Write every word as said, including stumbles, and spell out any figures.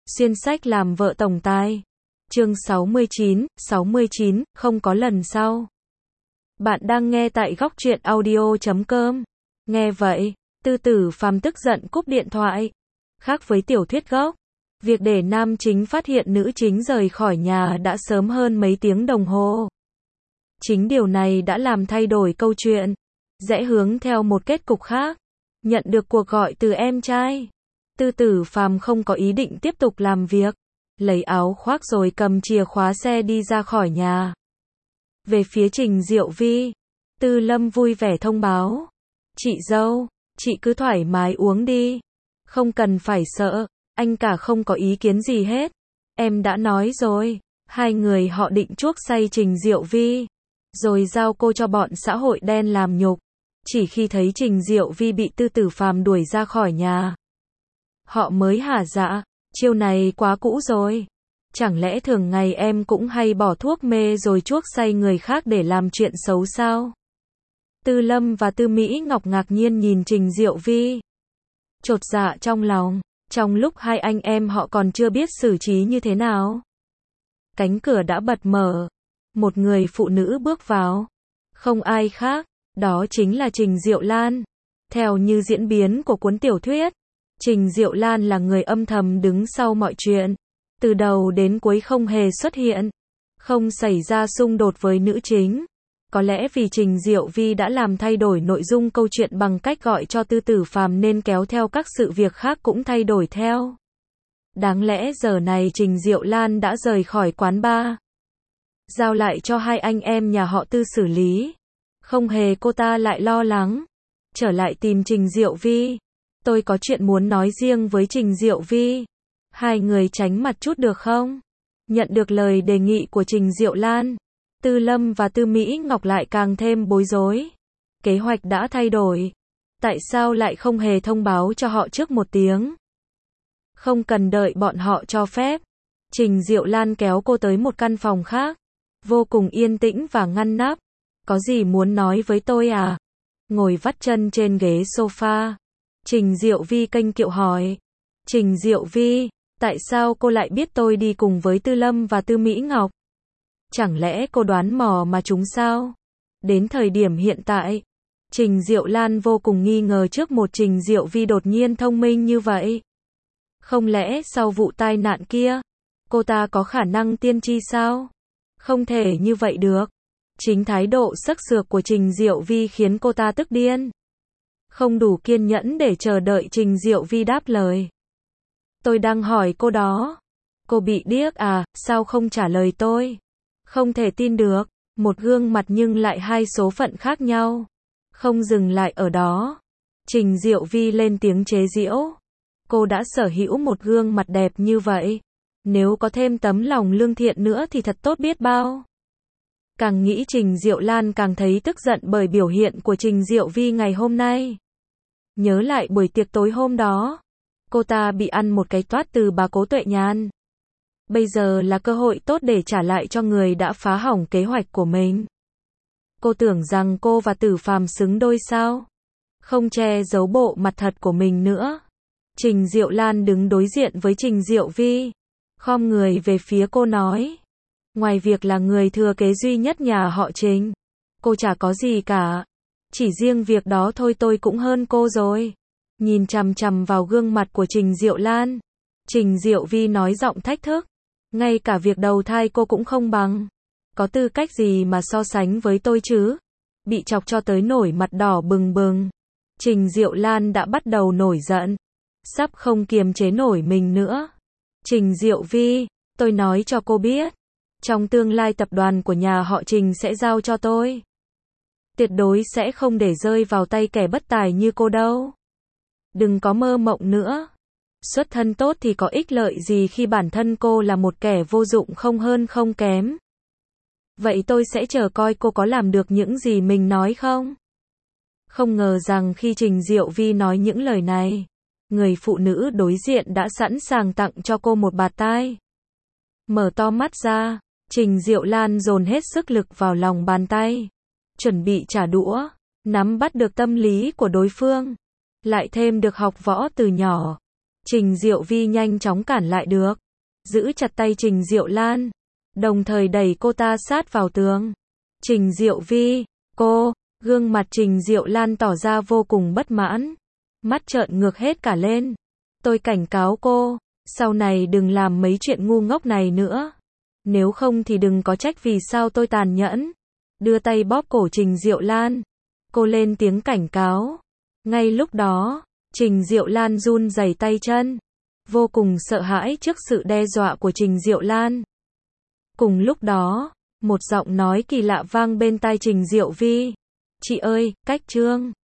Xuyên sách làm vợ tổng tài. Chương sáu mươi chín, sáu mươi chín, không có lần sau. Bạn đang nghe tại góc truyện audio chấm com. Nghe vậy, Tư Tử Phàm tức giận cúp điện thoại. Khác với tiểu thuyết gốc, việc để nam chính phát hiện nữ chính rời khỏi nhà đã sớm hơn mấy tiếng đồng hồ. Chính điều này đã làm thay đổi câu chuyện, rẽ hướng theo một kết cục khác. Nhận được cuộc gọi từ em trai, Tư Tử Phàm không có ý định tiếp tục làm việc, lấy áo khoác rồi cầm chìa khóa xe đi ra khỏi nhà. Về phía Trình Diệu Vi, Tư Lâm vui vẻ thông báo, chị dâu, chị cứ thoải mái uống đi, không cần phải sợ, anh cả không có ý kiến gì hết. Em đã nói rồi, hai người họ định chuốc say Trình Diệu Vi, rồi giao cô cho bọn xã hội đen làm nhục. Chỉ khi thấy Trình Diệu Vi bị Tư Tử Phàm đuổi ra khỏi nhà, họ mới hả dạ, chiêu này quá cũ rồi. Chẳng lẽ thường ngày em cũng hay bỏ thuốc mê rồi chuốc say người khác để làm chuyện xấu sao? Tư Lâm và Tư Mỹ Ngọc ngạc nhiên nhìn Trình Diệu Vi, chột dạ trong lòng, trong lúc hai anh em họ còn chưa biết xử trí như thế nào. Cánh cửa đã bật mở, một người phụ nữ bước vào, không ai khác, đó chính là Trình Diệu Lan. Theo như diễn biến của cuốn tiểu thuyết, Trình Diệu Lan là người âm thầm đứng sau mọi chuyện, từ đầu đến cuối không hề xuất hiện, không xảy ra xung đột với nữ chính. Có lẽ vì Trình Diệu Vi đã làm thay đổi nội dung câu chuyện bằng cách gọi cho Tư Tử Phàm nên kéo theo các sự việc khác cũng thay đổi theo. Đáng lẽ giờ này Trình Diệu Lan đã rời khỏi quán bar, giao lại cho hai anh em nhà họ Tư xử lý. Không hề, cô ta lại lo lắng, trở lại tìm Trình Diệu Vi. Tôi có chuyện muốn nói riêng với Trình Diệu Vi. Hai người tránh mặt chút được không? Nhận được lời đề nghị của Trình Diệu Lan, Tư Lâm và Tư Mỹ Ngọc lại càng thêm bối rối. Kế hoạch đã thay đổi. Tại sao lại không hề thông báo cho họ trước một tiếng? Không cần đợi bọn họ cho phép, Trình Diệu Lan kéo cô tới một căn phòng khác, vô cùng yên tĩnh và ngăn nắp. Có gì muốn nói với tôi à? Ngồi vắt chân trên ghế sofa, Trình Diệu Vi kênh kiệu hỏi. Trình Diệu Vi, tại sao cô lại biết tôi đi cùng với Tư Lâm và Tư Mỹ Ngọc? Chẳng lẽ cô đoán mò mà chúng sao? Đến thời điểm hiện tại, Trình Diệu Lan vô cùng nghi ngờ trước một Trình Diệu Vi đột nhiên thông minh như vậy. Không lẽ sau vụ tai nạn kia, cô ta có khả năng tiên tri sao? Không thể như vậy được. Chính thái độ sắc sược của Trình Diệu Vi khiến cô ta tức điên. Không đủ kiên nhẫn để chờ đợi Trình Diệu Vi đáp lời. Tôi đang hỏi cô đó. Cô bị điếc à, sao không trả lời tôi? Không thể tin được, một gương mặt nhưng lại hai số phận khác nhau. Không dừng lại ở đó, Trình Diệu Vi lên tiếng chế giễu. Cô đã sở hữu một gương mặt đẹp như vậy, nếu có thêm tấm lòng lương thiện nữa thì thật tốt biết bao. Càng nghĩ Trình Diệu Lan càng thấy tức giận bởi biểu hiện của Trình Diệu Vi ngày hôm nay. Nhớ lại buổi tiệc tối hôm đó, cô ta bị ăn một cái toát từ bà Cố Tuệ Nhan. Bây giờ là cơ hội tốt để trả lại cho người đã phá hỏng kế hoạch của mình. Cô tưởng rằng cô và Tử Phàm xứng đôi sao? Không che giấu bộ mặt thật của mình nữa. Trình Diệu Lan đứng đối diện với Trình Diệu Vi, khom người về phía cô nói. Ngoài việc là người thừa kế duy nhất nhà họ Trình, cô chả có gì cả. Chỉ riêng việc đó thôi tôi cũng hơn cô rồi. Nhìn chằm chằm vào gương mặt của Trình Diệu Lan, Trình Diệu Vi nói giọng thách thức. Ngay cả việc đầu thai cô cũng không bằng. Có tư cách gì mà so sánh với tôi chứ? Bị chọc cho tới nổi mặt đỏ bừng bừng, Trình Diệu Lan đã bắt đầu nổi giận, sắp không kiềm chế nổi mình nữa. Trình Diệu Vi, tôi nói cho cô biết, trong tương lai tập đoàn của nhà họ Trình sẽ giao cho tôi. Tuyệt đối sẽ không để rơi vào tay kẻ bất tài như cô đâu. Đừng có mơ mộng nữa. Xuất thân tốt thì có ích lợi gì khi bản thân cô là một kẻ vô dụng không hơn không kém. Vậy tôi sẽ chờ coi cô có làm được những gì mình nói không? Không ngờ rằng khi Trình Diệu Vi nói những lời này, người phụ nữ đối diện đã sẵn sàng tặng cho cô một bạt tai. Mở to mắt ra, Trình Diệu Lan dồn hết sức lực vào lòng bàn tay, chuẩn bị trả đũa, nắm bắt được tâm lý của đối phương, lại thêm được học võ từ nhỏ, Trình Diệu Vi nhanh chóng cản lại được, giữ chặt tay Trình Diệu Lan, đồng thời đẩy cô ta sát vào tường. Trình Diệu Vi, cô, gương mặt Trình Diệu Lan tỏ ra vô cùng bất mãn, mắt trợn ngược hết cả lên. Tôi cảnh cáo cô, sau này đừng làm mấy chuyện ngu ngốc này nữa. Nếu không thì đừng có trách vì sao tôi tàn nhẫn. Đưa tay bóp cổ Trình Diệu Lan. Cô lên tiếng cảnh cáo. Ngay lúc đó, Trình Diệu Lan run rẩy tay chân, vô cùng sợ hãi trước sự đe dọa của Trình Diệu Lan. Cùng lúc đó, một giọng nói kỳ lạ vang bên tai Trình Diệu Vi. Chị ơi, cách Trương.